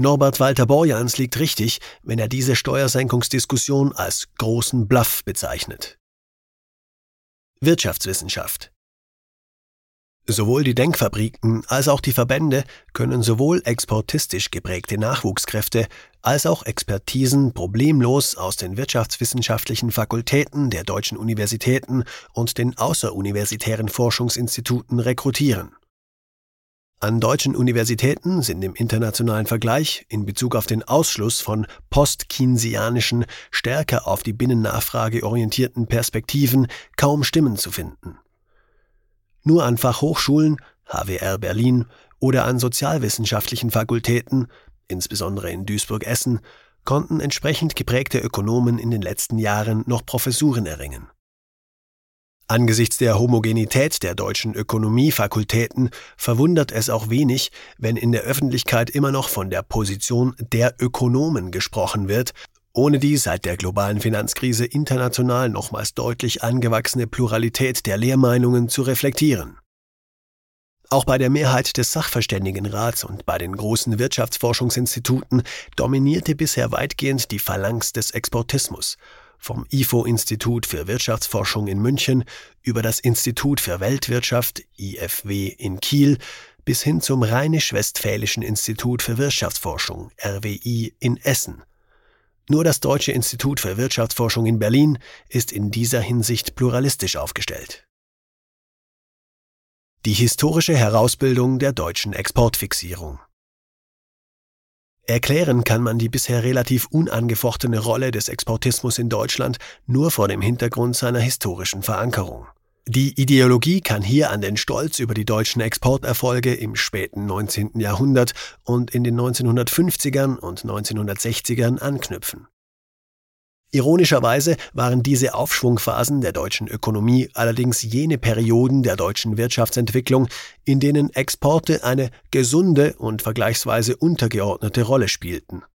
Norbert Walter Borjans liegt richtig, wenn er diese Steuersenkungsdiskussion als großen Bluff bezeichnet. Wirtschaftswissenschaft. Sowohl die Denkfabriken als auch die Verbände können sowohl exportistisch geprägte Nachwuchskräfte als auch Expertisen problemlos aus den wirtschaftswissenschaftlichen Fakultäten der deutschen Universitäten und den außeruniversitären Forschungsinstituten rekrutieren. An deutschen Universitäten sind im internationalen Vergleich in Bezug auf den Ausschluss von post-keynesianischen, stärker auf die Binnennachfrage orientierten Perspektiven kaum Stimmen zu finden. Nur an Fachhochschulen, HWR Berlin, oder an sozialwissenschaftlichen Fakultäten, insbesondere in Duisburg-Essen, konnten entsprechend geprägte Ökonomen in den letzten Jahren noch Professuren erringen. Angesichts der Homogenität der deutschen Ökonomiefakultäten verwundert es auch wenig, wenn in der Öffentlichkeit immer noch von der Position der Ökonomen gesprochen wird, ohne die seit der globalen Finanzkrise international nochmals deutlich angewachsene Pluralität der Lehrmeinungen zu reflektieren. Auch bei der Mehrheit des Sachverständigenrats und bei den großen Wirtschaftsforschungsinstituten dominierte bisher weitgehend die Phalanx des Exportismus, vom IFO-Institut für Wirtschaftsforschung in München über das Institut für Weltwirtschaft IFW in Kiel bis hin zum Rheinisch-Westfälischen Institut für Wirtschaftsforschung RWI in Essen. Nur das Deutsche Institut für Wirtschaftsforschung in Berlin ist in dieser Hinsicht pluralistisch aufgestellt. Die historische Herausbildung der deutschen Exportfixierung. Erklären kann man die bisher relativ unangefochtene Rolle des Exportismus in Deutschland nur vor dem Hintergrund seiner historischen Verankerung. Die Ideologie kann hier an den Stolz über die deutschen Exporterfolge im späten 19. Jahrhundert und in den 1950ern und 1960ern anknüpfen. Ironischerweise waren diese Aufschwungphasen der deutschen Ökonomie allerdings jene Perioden der deutschen Wirtschaftsentwicklung, in denen Exporte eine gesunde und vergleichsweise untergeordnete Rolle spielten.